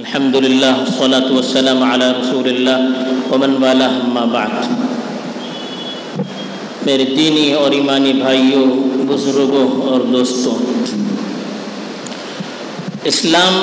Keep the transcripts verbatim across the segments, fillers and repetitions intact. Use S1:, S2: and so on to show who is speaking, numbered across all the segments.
S1: الحمد للہ والصلاة والسلام علی رسول اللہ ومن والاه اما بعد۔ میرے دینی اور ایمانی بھائیوں، بزرگوں اور دوستوں، اسلام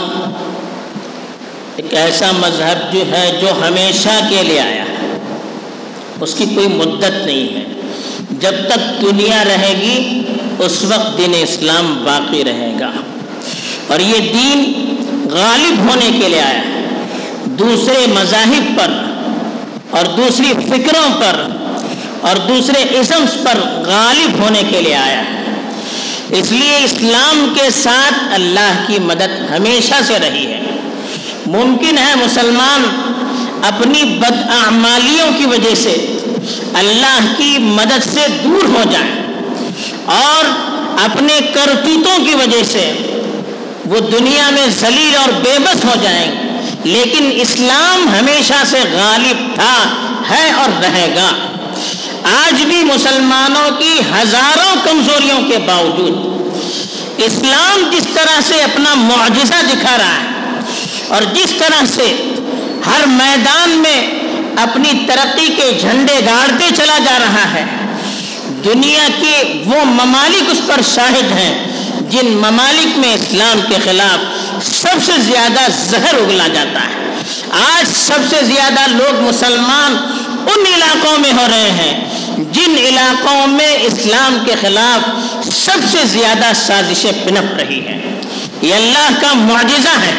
S1: ایک ایسا مذہب جو ہے جو ہمیشہ کے لیے آیا ہے، اس کی کوئی مدت نہیں ہے۔ جب تک دنیا رہے گی اس وقت دین اسلام باقی رہے گا، اور یہ دین غالب ہونے کے لیے آیا ہے، دوسرے مذاہب پر اور دوسری فکروں پر اور دوسرے ازمز پر غالب ہونے کے لیے آیا ہے۔ اس لیے اسلام کے ساتھ اللہ کی مدد ہمیشہ سے رہی ہے۔ ممکن ہے مسلمان اپنی بداعمالیوں کی وجہ سے اللہ کی مدد سے دور ہو جائیں اور اپنے کرتوتوں کی وجہ سے وہ دنیا میں ذلیل اور بے بس ہو جائیں، لیکن اسلام ہمیشہ سے غالب تھا، ہے اور رہے گا۔ آج بھی مسلمانوں کی ہزاروں کمزوریوں کے باوجود اسلام جس طرح سے اپنا معجزہ دکھا رہا ہے اور جس طرح سے ہر میدان میں اپنی ترقی کے جھنڈے گاڑتے چلا جا رہا ہے، دنیا کے وہ ممالک اس پر شاہد ہیں جن ممالک میں اسلام کے خلاف سب سے زیادہ زہر اگلا جاتا ہے۔ آج سب سے زیادہ لوگ مسلمان ان علاقوں میں ہو رہے ہیں جن علاقوں میں اسلام کے خلاف سب سے زیادہ سازشیں پنپ رہی ہیں۔ یہ اللہ کا معجزہ ہے۔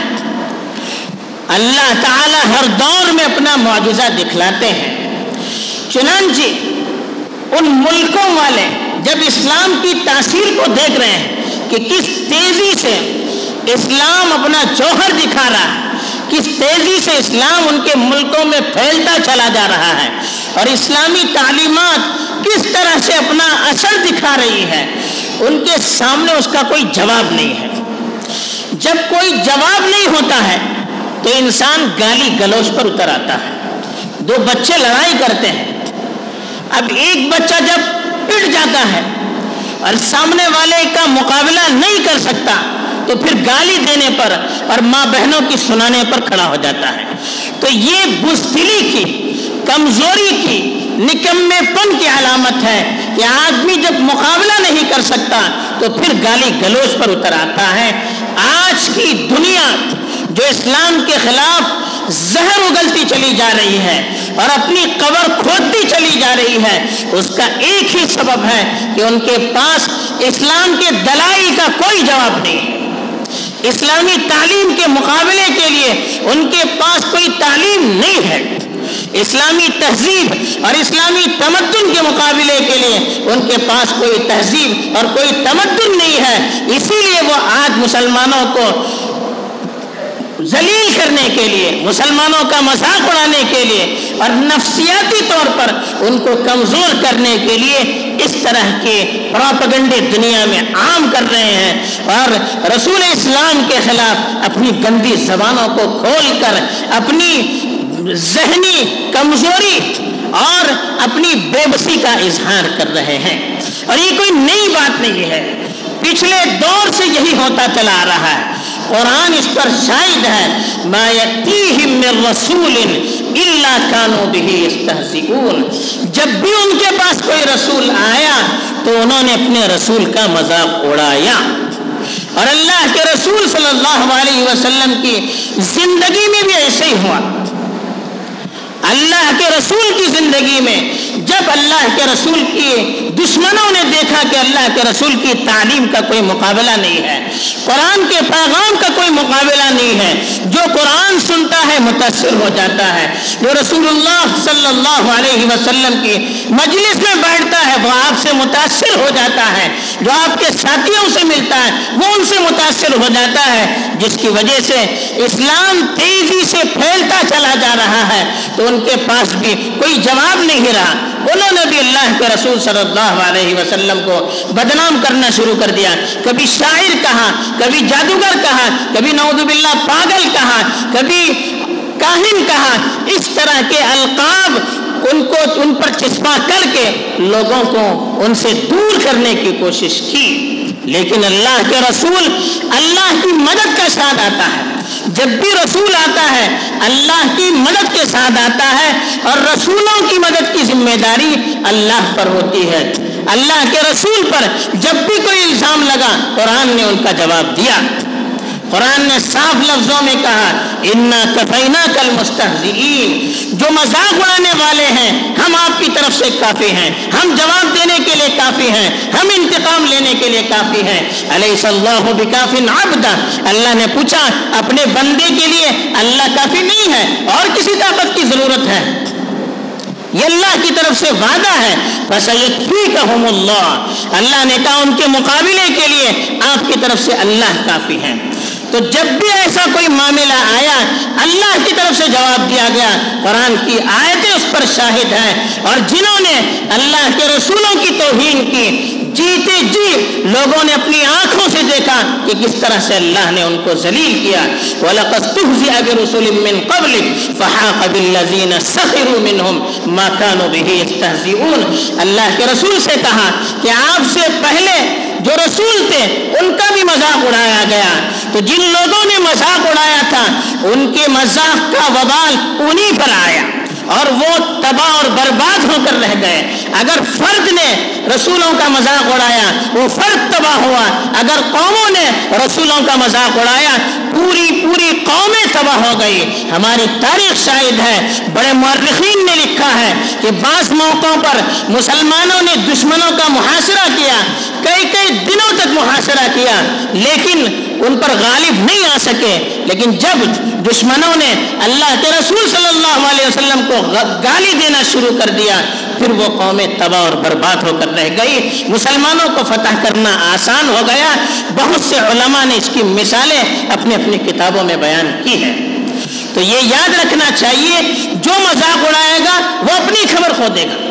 S1: اللہ تعالی ہر دور میں اپنا معجزہ دکھلاتے ہیں۔ چنانچہ ان ملکوں والے جب اسلام کی تاثیر کو دیکھ رہے ہیں کہ کس تیزی سے اسلام اپنا جوہر دکھا رہا ہے، کس تیزی سے اسلام ان کے ملکوں میں پھیلتا چلا جا رہا ہے اور اسلامی تعلیمات کس طرح سے اپنا اثر دکھا رہی ہے، ان کے سامنے اس کا کوئی جواب نہیں ہے۔ جب کوئی جواب نہیں ہوتا ہے تو انسان گالی گلوچ پر اتر آتا ہے۔ دو بچے لڑائی کرتے ہیں، اب ایک بچہ جب پٹ جاتا ہے اور سامنے والے کا مقابلہ نہیں کر سکتا تو پھر گالی دینے پر اور ماں بہنوں کی سنانے پر کھڑا ہو جاتا ہے۔ تو یہ بزدلی کی، کمزوری کی، نکمے پن کی علامت ہے کہ آدمی جب مقابلہ نہیں کر سکتا تو پھر گالی گلوچ پر اتر آتا ہے۔ آج کی دنیا جو اسلام کے خلاف زہر اگلتی چلی جا رہی ہے اور اپنی قبر کھودتی چلی جا رہی ہے، اس کا ایک ہی سبب ہے کہ ان کے پاس اسلام کے دلائل کا کوئی جواب نہیں ہے۔ اسلامی تعلیم کے مقابلے کے لیے ان کے پاس کوئی تعلیم نہیں ہے۔ اسلامی تہذیب اور اسلامی تمدن کے مقابلے کے لیے ان کے پاس کوئی تہذیب اور کوئی تمدن نہیں ہے۔ اسی لیے وہ آج مسلمانوں کو ذلیل کرنے کے لیے، مسلمانوں کا مذاق اڑانے کے لیے اور نفسیاتی طور پر ان کو کمزور کرنے کے لیے اس طرح کے پروپیگنڈے دنیا میں عام کر رہے ہیں اور رسول اسلام کے خلاف اپنی گندی زبانوں کو کھول کر اپنی ذہنی کمزوری اور اپنی بے بسی کا اظہار کر رہے ہیں۔ اور یہ کوئی نئی بات نہیں ہے، پچھلے دور سے یہی ہوتا چلا آ رہا ہے۔ قرآن اس پر شاہد ہے، ما یأتیہم من رسول الا کانوا بہ یستہزئون۔ جب بھی ان کے پاس کوئی رسول آیا تو انہوں نے اپنے رسول کا مذاق اڑایا۔ اور اللہ کے رسول صلی اللہ علیہ وسلم کی زندگی میں بھی ایسے ہی ہوا۔ اللہ کے رسول کی زندگی میں جب اللہ کے رسول کی دشمنوں نے دیکھا کہ اللہ کے رسول کی تعلیم کا کوئی مقابلہ نہیں ہے، قرآن کے پیغام کا کوئی مقابلہ نہیں ہے، جو قرآن سنتا ہے متاثر ہو جاتا ہے، جو رسول اللہ صلی اللہ علیہ وسلم کی مجلس میں بیٹھتا ہے وہ آپ سے متاثر ہو جاتا ہے، جو آپ کے ساتھیوں سے ملتا ہے وہ ان سے متاثر ہو جاتا ہے، جس کی وجہ سے اسلام تیزی سے پھیلتا چلا جا رہا ہے، تو ان کے پاس بھی کوئی جواب نہیں رہا۔ انہوں نے بھی اللہ کے رسول صلی اللہ علیہ وسلم کو بدنام کرنا شروع کر دیا، کبھی شاعر کہا، کبھی جادوگر کہا، کبھی نعوذ باللہ پاگل کہا، کبھی کاہن کہا، اس طرح کے القاب ان کو ان پر چسپاں کر کے لوگوں کو ان سے دور کرنے کی کوشش کی۔ لیکن اللہ کے رسول اللہ کی مدد کا ساتھ آتا ہے۔ جب بھی رسول آتا ہے اللہ کی مدد کے ساتھ آتا ہے، اور رسولوں کی مدد کی ذمہ داری اللہ پر ہوتی ہے۔ اللہ کے رسول پر جب بھی کوئی الزام لگا قرآن نے ان کا جواب دیا۔ قرآن نے صاف لفظوں میں کہا اِنَّا كَفَيْنَاكَ الْمُسْتَهْزِئِينَ، جو مذاق اڑانے والے ہیں ہم آپ کی طرف سے کافی ہیں، ہم جواب دینے کے لیے کافی ہیں، ہم انتقام لینے کے لیے کافی ہیں۔ أَلَيْسَ اللَّهُ بِكَافٍ عَبْدًا، اللہ نے پوچھا اپنے بندے کے لیے اللہ کافی نہیں ہے اور کسی طاقت کی ضرورت ہے؟ یہ اللہ کی طرف سے وعدہ ہے۔ فَسَيَكْفِيكَهُمُ اللَّهُ، اللہ نے کہا ان کے مقابلے کے لیے آپ کی طرف سے اللہ کافی ہے۔ تو جب بھی ایسا کوئی معاملہ آیا اللہ کی طرف سے جواب دیا گیا، قرآن کی آیتیں اس پر شاہد ہیں۔ اور جنہوں نے اللہ کے رسولوں کی توہین کی، جیتے جی لوگوں نے اپنی آنکھوں سے دیکھا کہ کس طرح سے اللہ نے ان کو ذلیل کیا۔ وَلَقَدْ اسْتُهْزِئَ بِرُسُلٍ مِّن قَبْلِكَ فَحَاقَ بِالَّذِينَ سَخِرُوا مِنْهُمْ مَا كَانُوا بِهِ يَسْتَهْزِئُونَ، اللہ کے رسول سے کہا کہ آپ سے پہلے جو رسول تھے ان کا بھی مذاق اڑایا گیا، تو جن لوگوں نے مذاق اڑایا تھا ان کے مذاق کا وبال انہی پر آیا اور وہ تباہ اور برباد ہو کر رہ گئے۔ اگر فرد نے رسولوں کا مذاق اڑایا وہ فرد تباہ ہوا، اگر قوموں نے رسولوں کا مذاق اڑایا پوری پوری قومیں تباہ ہو گئی۔ ہماری تاریخ شاہد ہے، بڑے مورخین نے لکھا ہے کہ بعض موقعوں پر مسلمانوں نے دشمنوں کا محاصرہ کیا، کئی کئی دنوں تک محاصرہ کیا، لیکن ان پر غالب نہیں آ سکے۔ لیکن جب دشمنوں نے اللہ کے رسول صلی اللہ علیہ وسلم کو گالی دینا شروع کر دیا پھر وہ قومیں تباہ اور برباد ہو کر رہ گئی، مسلمانوں کو فتح کرنا آسان ہو گیا۔ بہت سے علماء نے اس کی مثالیں اپنی اپنی کتابوں میں بیان کی ہے۔ تو یہ یاد رکھنا چاہیے جو مذاق اڑائے گا وہ اپنی خبر کھو دے گا،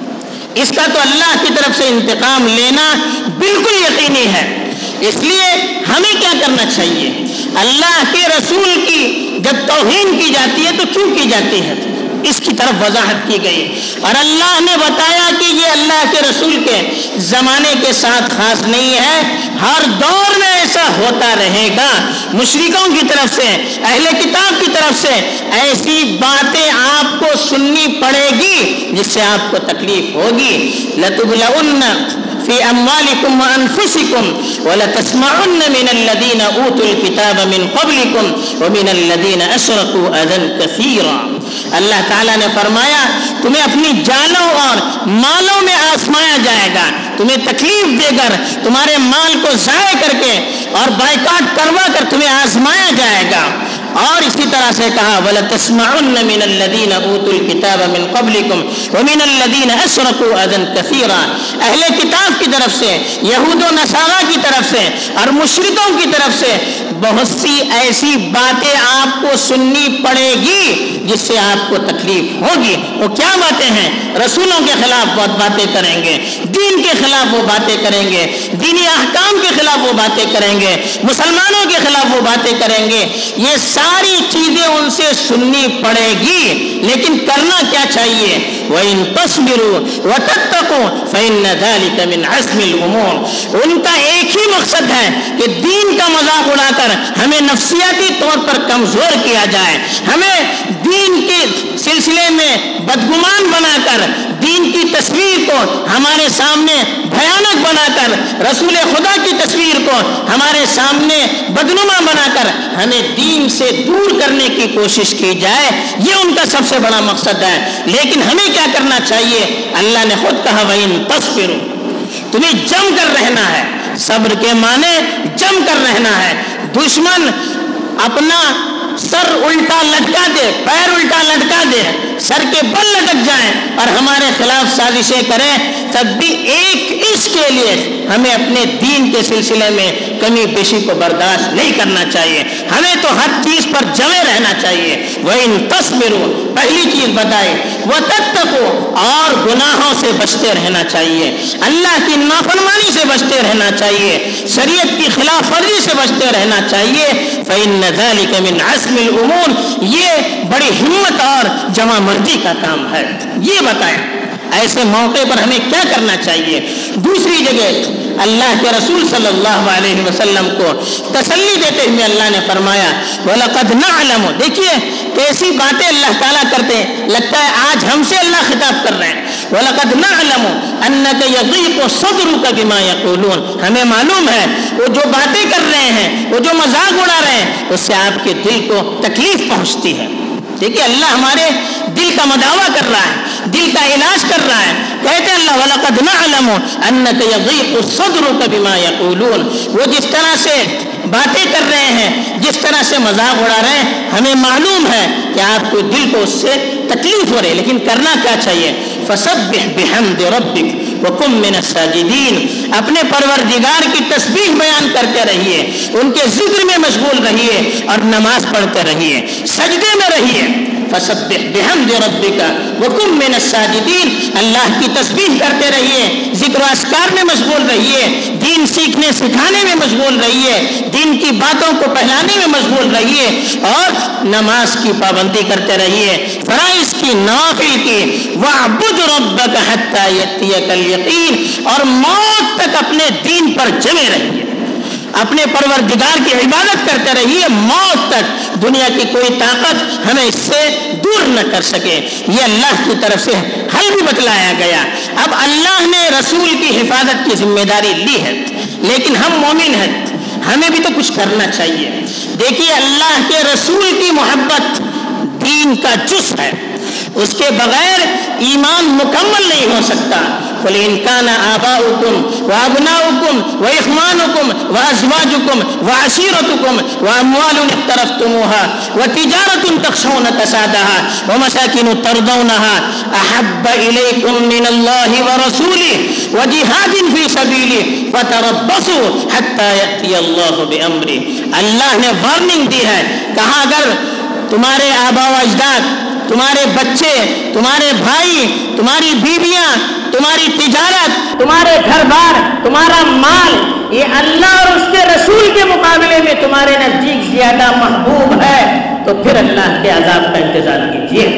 S1: اس کا تو اللہ کی طرف سے انتقام لینا بالکل یقینی ہے۔ اس لیے ہمیں کیا کرنا چاہیے؟ اللہ کے رسول کی جب توہین کی جاتی ہے تو کیوں کی جاتی ہے اس کی طرف وضاحت کی گئی، اور اللہ نے بتایا کہ یہ اللہ کے رسول کے زمانے کے ساتھ خاص نہیں ہے، ہر دور میں ایسا ہوتا رہے گا۔ مشرکوں کی طرف سے، اہل کتاب کی طرف سے ایسی باتیں آپ کو سننی پڑے گی جس سے آپ کو تکلیف ہوگی۔ لَتُبْلَوُنَّ فی اموالکم وانفسکم ولتسمعن من الذین اوتوا الکتاب من قبلکم ومن الذین اشرکوا اذى کثیرا، اللہ تعالیٰ نے فرمایا تمہیں اپنی جانوں اور مالوں میں آزمایا جائے گا، تمہیں تکلیف دے کر تمہارے مال کو ضائع کر کے اور بائیکاٹ کروا کر تمہیں آزمایا جائے گا۔ اور اسی طرح سے کہا وَلَتَسْمَعُنَّ مِنَ الَّذِينَ أُوتُوا الْكِتَابَ مِنْ قَبْلِكُمْ وَمِنَ الَّذِينَ أَشْرَكُوا أَذًى كَثِيرًا، اہل کتاب کی طرف سے، یہود و نصارہ کی طرف سے اور مشرکوں کی طرف سے بہت سی ایسی باتیں آپ کو سننی پڑے گی جس سے آپ کو تکلیف ہوگی۔ وہ کیا باتیں ہیں؟ رسولوں کے خلاف بہت باتیں کریں گے، دین کے خلاف وہ باتیں کریں گے، دینی احکام کے خلاف وہ باتیں کریں گے، مسلمانوں کے خلاف وہ باتیں کریں گے۔ یہ ساری چیزیں ان سے سننی پڑے گی، لیکن کرنا کیا چاہیے؟ وَإِن تَصْبِرُوا وَتَتَّقُوا فَإِنَّ ذَلِكَ مِنْ عَزْمِ الْأُمُورِ، ان کا ایک ہی مقصد ہے کہ دین کا مذاق اڑا کر ہمیں نفسیاتی طور پر کمزور کیا جائے، ہمیں دین کے سلسلے میں بدگمان بنا کر، دین کی تصویر کو ہمارے سامنے بھیانک بنا کر، رسول خدا کی تصویر کو ہمارے سامنے بدنما بنا کر ہمیں دین سے دور کرنے کی کوشش کی جائے، یہ ان کا سب سے بڑا مقصد ہے۔ لیکن ہمیں کیا کرنا چاہیے؟ اللہ نے خود کہا وَإِن تَصْبِرُوا، تمہیں جم کر رہنا ہے، صبر کے معنی جم کر رہنا ہے۔ دشمن اپنا سر الٹا لٹکا دے، پیر الٹا لٹکا دے، سر کے بل لٹک جائیں اور ہمارے خلاف سازشیں کریں، تب بھی ایک اس کے لیے ہمیں اپنے دین کے سلسلے میں کمی بیشی کو برداشت نہیں کرنا چاہیے، ہمیں تو ہر چیز پر جمے رہنا چاہیے۔ وَإِن تَصْبِرُوا، پہلی چیز بتائی، وَتَتَّقُوا، اور گناہوں سے بچتے رہنا چاہیے، اللہ کی نافرمانی سے بچتے رہنا چاہیے، شریعت کی خلاف ورزی سے بچتے رہنا چاہیے۔ فَإِنَّ ذَلِكَ مِنْ عَزْمِ الْأُمُورِ، یہ بڑی ہمت اور جمع مردی کا کام ہے۔ یہ بتائیں ایسے موقع پر ہمیں کیا کرنا چاہیے۔ دوسری جگہ اللہ کے رسول صلی اللہ علیہ وسلم کو تسلی دیتے ہوئے اللہ نے فرمایا وَلَقَدْ نَعْلَمُ. دیکھیے کیسی باتیں اللہ تعالیٰ کرتے ہیں، لگتا ہے آج ہم سے اللہ خطاب کر رہے ہیں. وَلَقَدْ نَعْلَمُ أَنَّكَ يَضِيقُ صَدْرُكَ بِمَا يَقُولُونَ. ہمیں معلوم ہے وہ جو باتیں کر رہے ہیں، وہ جو مذاق اڑا رہے ہیں، اس سے آپ کے دل کو تکلیف پہنچتی ہے. دیکھیے اللہ ہمارے دل کا مداوا کر رہا ہے، دل کا علاج کر رہا ہے. کہتے ہیں اللہ وَلَقَدْ نَعْلَمُ أَنَّكَ يَضِيقُ صَدْرُكَ بِمَا يَقُولُونَ. وہ جس طرح سے باتیں کر رہے ہیں، جس طرح سے مذاق اڑا رہے ہیں، ہمیں معلوم ہے کہ آپ کو دل کو اس سے تکلیف ہو رہی ہے. لیکن کرنا کیا چاہیے؟ فَسَبِّحْ بِحَمْدِ رَبِّكَ وَكُن مِّنَ السَّاجِدِينَ. اپنے پروردگار کی تسبیح بیان کرتے رہیے، ان کے ذکر میں مشغول رہیے اور نماز پڑھتے رہیے، سجدے میں رہیے. فَسَبِّحْ بِحَمْدِ رَبِّكَ وَكُن مِّنَ السَّاجِدِينَ. اللہ کی تسبیح کرتے رہیے، ذکر و اذکار میں مشغول رہیے، دین سیکھنے سکھانے میں مشغول رہیے، دین کی باتوں کو پہلانے میں مشغول رہیے اور نماز کی پابندی کرتے رہیے، فرائض کی، نوافل کی. وَاعْبُدْ رَبَّكَ حَتَّى يَأْتِيَكَ الْيَقِينُ. اور موت تک اپنے دین پر جمے رہیے، اپنے پروردگار کی عبادت کرتے رہیے موت تک. دنیا کی کوئی طاقت ہمیں اس سے دور نہ کر سکے. یہ اللہ کی طرف سے حل بھی بتلایا گیا. اب اللہ نے رسول کی حفاظت کی ذمہ داری لی ہے، لیکن ہم مومن ہیں، ہمیں بھی تو کچھ کرنا چاہیے. دیکھیے اللہ کے رسول کی محبت دین کا جز ہے، اس کے بغیر ایمان مکمل نہیں ہو سکتا. قل ان كان آباؤكم وابناؤكم واخوانكم وازواجكم وعشيرتكم واموال اقترفتموها وتجارة تخشون كسادها ومساكن ترضونها احب اليكم من الله ورسوله وجهاد في سبيله فتربصوا حتى ياتي الله بامره. اللہ نے وارننگ دی ہے، کہا اگر تمہارے آبا و اجداد، تمہارے بچے، تمہارے بھائی، تمہاری بیویاں، تمہاری تجارت، تمہارے گھر بار، تمہارا مال، یہ اللہ اور اس کے رسول کے مقابلے میں تمہارے نزدیک زیادہ محبوب ہے تو پھر اللہ کے عذاب کا انتظار کیجیے.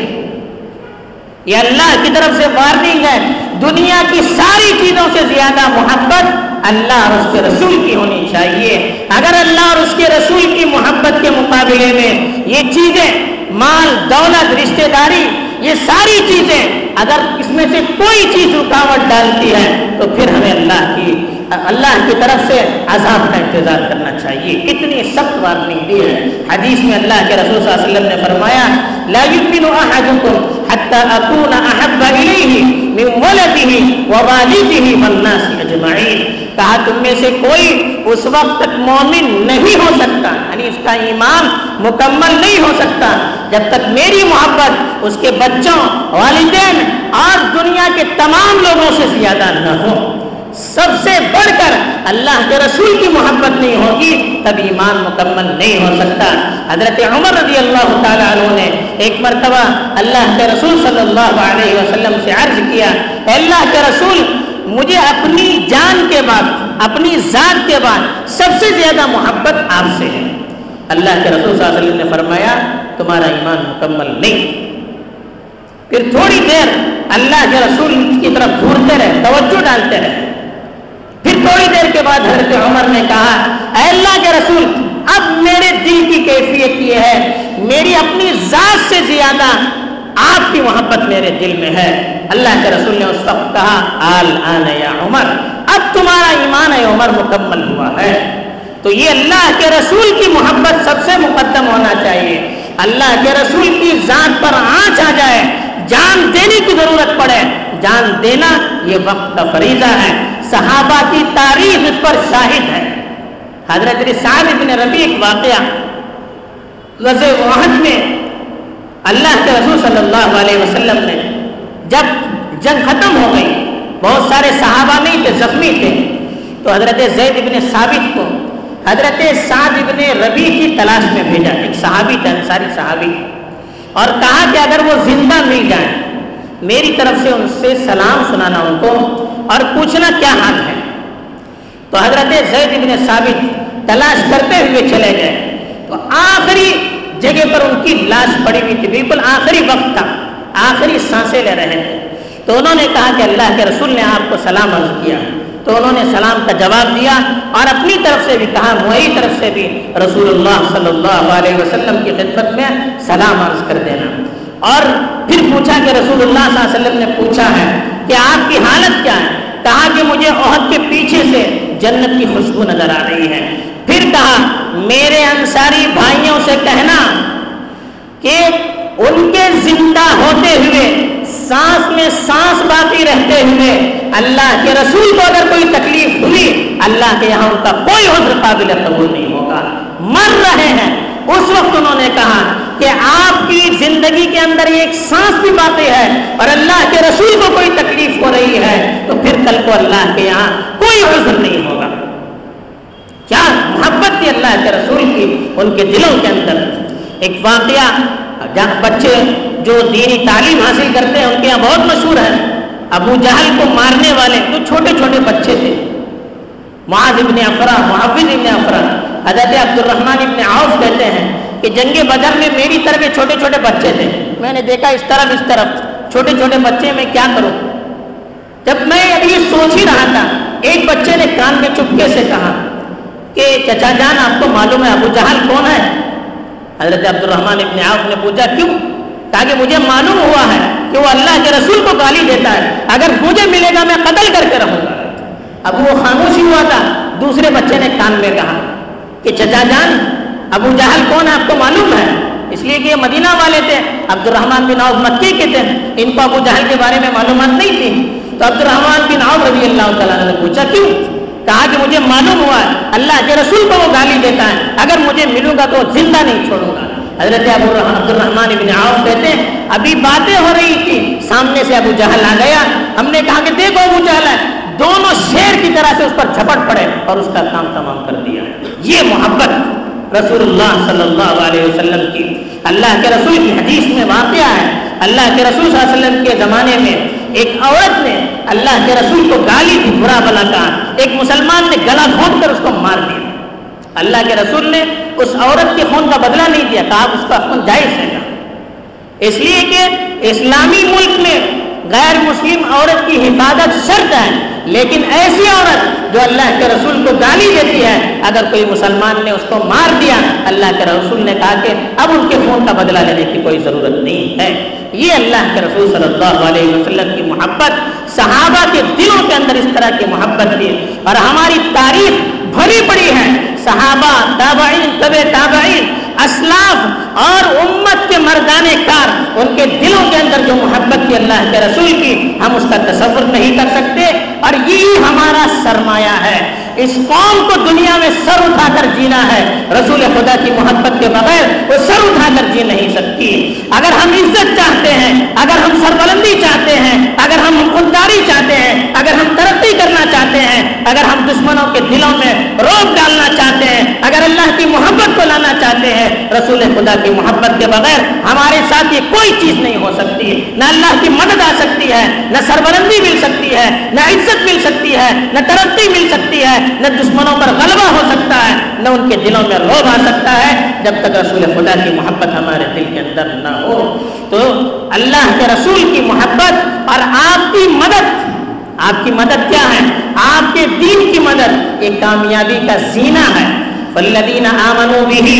S1: یہ اللہ کی طرف سے وارننگ ہے. دنیا کی ساری چیزوں سے زیادہ محبت اللہ اور اس کے رسول کی ہونی چاہیے. اگر اللہ اور اس کے رسول کی محبت کے مقابلے میں یہ چیزیں، مال، دولت، رشتہ داری، یہ ساری چیزیں اگر اس میں سے کوئی چیز رکاوٹ ڈالتی ہے تو پھر ہمیں اللہ کی اللہ کی طرف سے عذاب کا انتظار کرنا چاہیے. کتنی سخت وارننگ دی ہے. حدیث میں اللہ کے رسول صلی اللہ علیہ وسلم نے فرمایا لا يؤمن احدكم حتى اكون احب اليه من ولده ووالده والناس اجمعين. کہا تم میں سے کوئی اس وقت تک مومن نہیں ہو سکتا، یعنی اس کا ایمان مکمل نہیں ہو سکتا جب تک میری محبت اس کے بچوں، والدین اور دنیا کے تمام لوگوں سے زیادہ نہ ہو. سب سے بڑھ کر اللہ کے رسول کی محبت نہیں ہوگی تب ایمان مکمل نہیں ہو سکتا. حضرت عمر رضی اللہ تعالیٰ عنہ نے ایک مرتبہ اللہ کے رسول صلی اللہ علیہ وسلم سے عرض کیا، اے اللہ کے رسول، مجھے اپنی جان کے بعد، اپنی ذات کے بعد سب سے زیادہ محبت آپ سے ہے. اللہ کے رسول صلی اللہ علیہ وسلم نے فرمایا تمہارا ایمان مکمل نہیں. پھر تھوڑی دیر اللہ کے رسول کی طرف گھورتے رہے، توجہ ڈالتے رہے. پھر تھوڑی دیر کے بعد حضرت عمر نے کہا، اے اللہ کے رسول، اب میرے دل کی کیفیت یہ ہے، میری اپنی ذات سے زیادہ آپ کی محبت میرے دل میں ہے. اللہ کے رسول نے اس وقت کہا، آل آن یا عمر، اب تمہارا ایمان ہے عمر مکمل ہوا ہے. تو یہ اللہ کے رسول کی محبت سب سے مقدم ہونا چاہیے. اللہ کے رسول کی ذات پر آنچ آ جائے، جان دینے کی ضرورت پڑے، جان دینا یہ وقت کا فریضہ ہے. صحابہ کی تاریخ اس پر شاہد ہے. حضرت سعد بن ربیع ایک واقعہ، غزوہ احد میں اللہ کے رسول صلی اللہ علیہ وسلم نے جب جنگ ختم ہو گئی، بہت سارے صحابہ نہیں تھے، زخمی تھے، تو حضرت زید بن ثابت کو حضرت سعد بن ربیع کی تلاش میں بھیجا. ایک صحابی تھا، انصاری صحابی، اور کہا کہ اگر وہ زندہ مل جائیں میری طرف سے ان سے سلام سنانا ان کو اور پوچھنا کیا حال ہے. تو حضرت زید بن ثابت تلاش کرتے ہوئے چلے گئے تو آخری جگہ پر ان کی لاش پڑی ہوئی تھی، بالکل آخری وقت تھا، آخری سانسیں لے رہے تھے. تو انہوں نے کہا کہ اللہ کے رسول نے آپ کو سلام عرض کیا. تو انہوں نے سلام کا جواب دیا اور اپنی طرف سے بھی کہا میری طرف سے بھی رسول اللہ صلی اللہ علیہ وسلم کی خدمت میں سلام عرض کر دینا۔ اور پھر پوچھا کہ رسول اللہ صلی اللہ علیہ وسلم نے پوچھا ہے کہ آپ کی حالت کیا ہے؟ کہا کہ مجھے احد کے پیچھے سے جنت کی خوشبو نظر آ رہی ہے۔ پھر کہا میرے انصاری بھائیوں سے کہنا کہ ان کے زندہ ہوتے ہوئے سانس میں سانس باقی رہتے ہوئے اللہ کے رسول کو اگر کوئی تکلیف ہوئی اللہ کے یہاں ان کا کوئی عذر قابل قبول نہیں ہوگا۔ مر رہے ہیں اس وقت انہوں نے کہا کہ آپ کی زندگی کے اندر ایک سانس بھی باقی ہے اور اللہ کے رسول کو کوئی تکلیف ہو رہی ہے تو پھر کل کو اللہ کے یہاں کوئی عذر نہیں ہوگا۔ کیا محبت تھی اللہ کے رسول کی ان کے دلوں کے اندر۔ ایک واقعہ بچے جو دینی تعلیم حاصل کرتے ہیں ان کے یہاں بہت مشہور ہے۔ ابو جہل کو مارنے والے جو چھوٹے چھوٹے بچے تھے، معاذ ابن افرا، محفظ ابن افرا، حضرت عبد الرحمن ابن عوف کہتے ہیں کہ جنگ بدر میں میری طرف چھوٹے چھوٹے بچے تھے، میں نے دیکھا اس طرف اس طرف چھوٹے چھوٹے بچے، میں کیا کروں؟ جب میں ابھی سوچ ہی رہا تھا ایک بچے نے کان میں چپکے سے کہا کہ چچا جان آپ کو معلوم ہے ابو جہل کون ہے؟ حضرت عبد الرحمن ابن عوف نے پوچھا کیوں؟ تاکہ مجھے معلوم ہوا ہے کہ وہ اللہ کے رسول کو گالی دیتا ہے، اگر مجھے ملے گا میں قتل کر کے رہوں گا۔ اب وہ خاموش ہی ہوا تھا، دوسرے بچے نے کان میں کہا کہ چچا جان ابو جہل کون ہے آپ کو معلوم ہے؟ اس لیے کہ یہ مدینہ والے تھے، عبد الرحمن بن عوف مکی کے تھے، ان کو ابو جہل کے بارے میں معلومات نہیں تھی۔ تو عبد الرحمن بن عوف رضی اللہ تعالیٰ نے پوچھا کیوں؟ کہا کہ مجھے معلوم ہوا ہے اللہ کے رسول کو وہ گالی دیتا ہے، اگر مجھے ملوں گا تو زندہ نہیں چھوڑوں گا۔ حضرت ابو عبد الرحمن بن عوف کہتے ہیں ابھی باتیں ہو رہی تھی، سامنے سے ابو جہل آ گیا، ہم نے کہا کہ دیکھو ابو جہل ہے، دونوں شیر کی طرح سے اس پر جھپٹ پڑے اور اس کا کام تمام کر دیا۔ یہ محبت رسول اللہ صلی اللہ علیہ وسلم کی۔ اللہ کے رسول کی حدیث میں واقعہ ہے، اللہ کے رسول صلی اللہ علیہ وسلم کے زمانے میں ایک عورت نے اللہ کے رسول کو گالی دی، برا بلا کہا، ایک مسلمان نے گلا گھونٹ کر اس کو مار دیا۔ اللہ کے رسول نے اس عورت کے خون کا بدلہ نہیں دیا، کہا اس کا خون جائز ہے، اس لیے کہ اسلامی ملک میں غیر مسلم عورت کی حفاظت شرط ہے، لیکن ایسی عورت جو اللہ کے رسول کو گالی دیتی ہے اگر کوئی مسلمان نے اس کو مار دیا، اللہ کے رسول نے کہا کہ اب ان کے خون کا بدلہ لینے کی کوئی ضرورت نہیں ہے۔ یہ اللہ کے رسول صلی اللہ علیہ وسلم کی محبت، صحابہ کے دلوں کے اندر اس طرح کی محبت تھی، اور ہماری تاریخ بھری پڑی ہے، صحابہ، تابعین، تبع تابعین، اسلاف اور امت کے مردانے کار، ان کے دلوں کے اندر جو محبت تھی اللہ کے رسول کی، ہم اس کا تصور نہیں کر سکتے، اور یہی ہمارا سرمایہ ہے۔ اس قوم کو دنیا میں سر اٹھا کر جینا ہے، رسول خدا کی محبت کے بغیر وہ سر اٹھا کر جی نہیں سکتی۔ اگر ہم عزت چاہتے ہیں، اگر ہم سربلندی چاہتے ہیں، اگر ہم خودداری چاہتے ہیں، اگر ہم ترقی کرنا چاہتے ہیں، اگر ہم دشمنوں کے دلوں میں روک ڈالنا چاہتے ہیں، اگر اللہ کی محبت کو لانا چاہتے ہیں، رسول خدا کی محبت کے بغیر ہمارے ساتھ یہ کوئی چیز نہیں ہو سکتی۔ نہ اللہ کی مدد آ سکتی ہے، نہ سربلندی مل سکتی ہے، نہ عزت مل سکتی ہے، نہ ترقی مل سکتی ہے، نہ دشمنوں پر غلبہ ہو سکتا ہے، نہ ان کے دلوں میں روب آ سکتا ہے جب تک رسول خدا کی محبت ہمارے دل کے اندر نہ ہو۔ تو اللہ کے رسول کی محبت اور آپ کی مدد، آپ کی مدد کیا ہے؟ آپ کے دین کی مدد، یہ کامیابی کا زینہ ہے۔ فالذین آمنوا به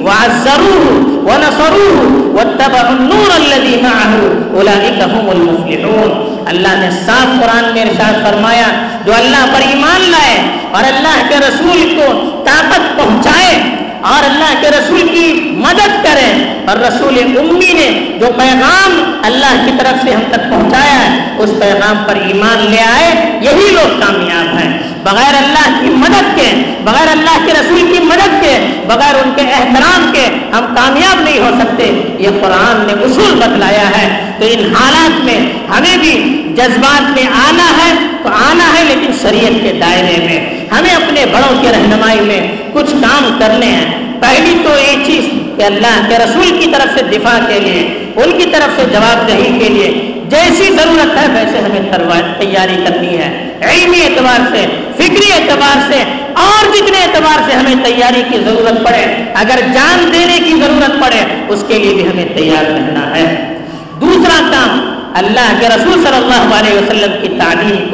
S1: وعزروه ونصروه واتبعوا النور الذي معه اولئک هم المفلحون۔ اللہ نے صاف قرآن میں ارشاد فرمایا، جو اللہ پر ایمان لائے اور اللہ کے رسول کو طاقت پہنچائے اور اللہ کے رسول کی مدد کرے، اور رسول امی نے جو پیغام اللہ کی طرف سے ہم تک پہنچایا ہے اس پیغام پر ایمان لے آئے، یہی لوگ کامیاب ہیں۔ بغیر اللہ کی مدد کے، بغیر اللہ کے رسول کی مدد کے، بغیر ان کے احترام کے ہم کامیاب نہیں ہو سکتے۔ یہ قرآن نے اصول بتلایا ہے۔ تو ان حالات میں ہمیں بھی جذبات میں آنا ہے تو آنا ہے، لیکن شریعت کے دائرے میں ہمیں اپنے بڑوں کی رہنمائی میں کچھ کام کرنے ہیں۔ پہلی تو یہ چیز کہ اللہ کے رسول کی طرف سے دفاع کے لیے، ان کی طرف سے جواب دہی کے لیے جیسی ضرورت ہے ویسے ہمیں تیاری کرنی ہے، علمی اعتبار سے، فکری اعتبار سے، اور جتنے اعتبار سے ہمیں تیاری کی ضرورت پڑے، اگر جان دینے کی ضرورت پڑے اس کے لیے بھی ہمیں تیار رہنا ہے۔ دوسرا کام، اللہ کے رسول صلی اللہ علیہ وسلم کی تعلیم کو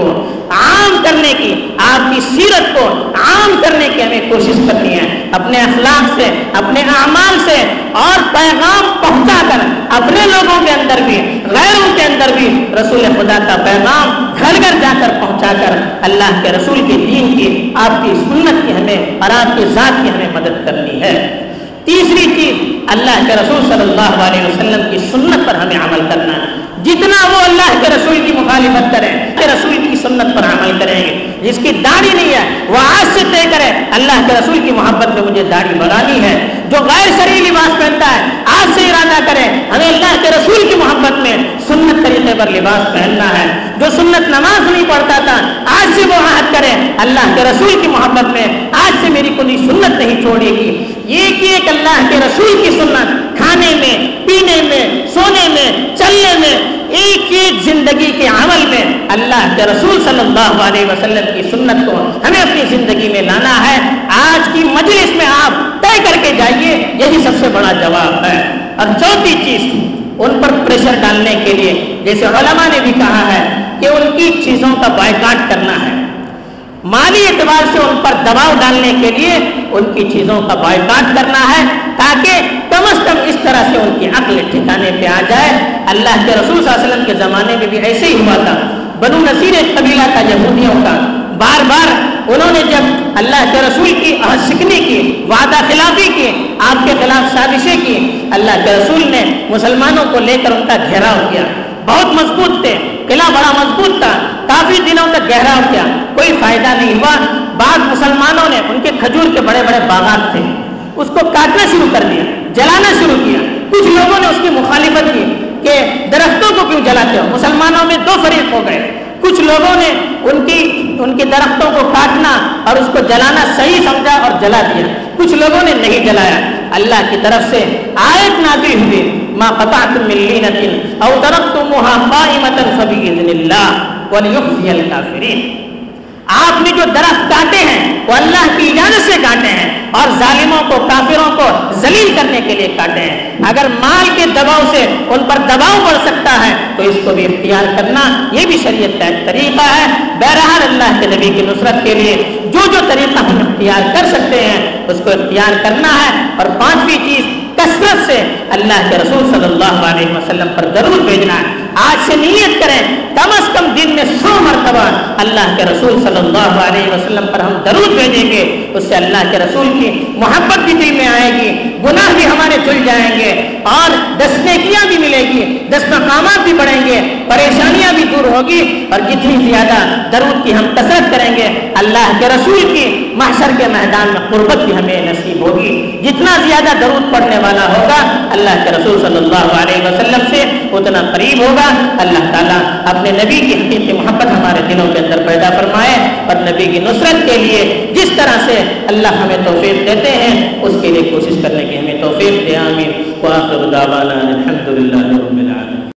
S1: عام کرنے کی، آپ کی سیرت کو عام کرنے کی ہمیں کوشش کرنی ہے، اپنے اخلاق سے، اپنے اعمال سے، اور پیغام پہنچا کر اپنے لوگوں کے اندر بھی غیروں کے اندر بھی رسول خدا کا پیغام گھر گھر جا کر پہنچا کر اللہ کے رسول کے دین کی، آپ کی سنت کی ہمیں اور آپ کی ذات کی ہمیں مدد کرنی ہے۔ تیسری چیز، اللہ کے رسول صلی اللہ علیہ وسلم کی سنت پر ہمیں عمل کرنا ہے۔ جتنا وہ اللہ کے رسول کی مخالفت کریں، کہ رسول کی سنت پر عمل کریں گے۔ جس کی داڑھی نہیں ہے وہ آج سے طے کرے اللہ کے رسول کی محبت میں مجھے داڑھی بڑھانی ہے۔ جو غیر شرعی لباس پہنتا ہے آج سے ارادہ کرے ہمیں اللہ کے رسول کی محبت میں سنت طریقے پر لباس پہننا ہے۔ جو سنت نماز نہیں پڑھتا تھا آج سے وہ عہد کرے اللہ کے رسول کی محبت میں آج سے میری کوئی سنت نہیں چھوڑے گی۔ ایک ایک اللہ کے رسول کی سنت، کھانے میں، پینے میں، سونے میں، چلنے میں، ایک ایک زندگی کے عمل میں اللہ کے رسول صلی اللہ علیہ وسلم کی سنت کو ہمیں اپنی زندگی میں لانا ہے۔ آج کی مجلس میں آپ طے کر کے جائیے، یہی سب سے بڑا جواب ہے۔ اور چوتھی چیز، ان پر پریشر ڈالنے کے لیے جیسے علماء نے بھی کہا ہے کہ ان کی چیزوں کا بائیکاٹ کرنا ہے، مالی اعتبار سے ان پر دباؤ ڈالنے کے لیے ان کی چیزوں کا بائیکاٹ کرنا ہے، تاکہ کم از کم اس طرح سے ان کی عقل ٹھکانے پہ آ جائے۔ اللہ کے رسول صلی اللہ علیہ وسلم کے زمانے میں بھی ایسے ہی ہوا تھا۔ بنو نذیر ایک قبیلہ تھا یہودیوں کا، بار بار انہوں نے جب اللہ کے رسول کی عہد شکنی کی، وعدہ خلافی کی، آپ کے خلاف سازشیں کی، اللہ کے رسول نے مسلمانوں کو لے کر ان کا گھیراؤ کیا۔ بہت مضبوط تھے، قلعہ بڑا مضبوط تھا، کافی دنوں تک گھیراؤ کیا، کوئی فائدہ نہیں ہوا۔ بعض مسلمانوں نے، ان کے کھجور کے بڑے بڑے باغات تھے، اس کو کاٹنا شروع کر دیا، جلانا شروع کیا۔ کچھ لوگوں نے اس کی مخالفت کی کہ درختوں کو کیوں جلاتے ہو؟ مسلمانوں میں دو فریق ہو گئے۔ کچھ لوگوں نے ان کی ان کے درختوں کو کاٹنا اور اس کو جلانا صحیح سمجھا اور جلا دیا، کچھ لوگوں نے نہیں جلایا۔ اللہ کی طرف سے آیت نازل ہوئی، ما قطعتم من لینۃ او ترکتموها قائمۃ فباذن اللہ ولیخزی الکافرین۔ آپ نے جو درخت کاٹے ہیں وہ اللہ کی اجازت سے کاٹے ہیں اور ظالموں کو، کافروں کو ذلیل کرنے کے لیے کاٹے ہیں۔ اگر مال کے دباؤ سے ان پر دباؤ پڑ سکتا ہے تو اس کو بھی اختیار کرنا یہ بھی شریعت کا ایک طریقہ ہے۔ بہرحال اللہ کے نبی کی نصرت کے لیے جو جو طریقہ ہم اختیار کر سکتے ہیں اس کو اختیار کرنا ہے۔ اور پانچویں چیز، کثرت سے اللہ کے رسول صلی اللہ علیہ وسلم پر درود بھیجنا ہے۔ آج سے نیت کریں کم از کم دن میں سو مرتبہ اللہ کے رسول صلی اللہ علیہ وسلم پر ہم درود بھیجیں گے، اس سے اللہ کے رسول کی محبت بھی دل میں آئے گی، گناہ بھی ہمارے دھل جائیں گے، اور دس نیکیاں بھی ملے گی، دس مقامات بھی بڑھیں گے، پریشانیاں بھی دور ہوگی۔ اور جتنی زیادہ درود کی ہم کثرت کریں گے اللہ کے رسول کی محشر کے میدان میں قربت بھی ہمیں نصیب ہوگی۔ جتنا زیادہ درود پڑھنے والا ہوگا اللہ کے رسول صلی اللہ علیہ وسلم سے اتنا قریب ہوگا۔ اللہ تعالیٰ اپنے نبی کی حقیقی محبت ہمارے دلوں کے اندر پیدا فرمائے، اور نبی کی نصرت کے لیے جس طرح سے اللہ ہمیں توفیق دیتے ہیں اس کے لیے کوشش کرنے کی ہمیں توفیق دے۔ آمین۔ وآخر دعوانا الحمد للہ رب العالمین۔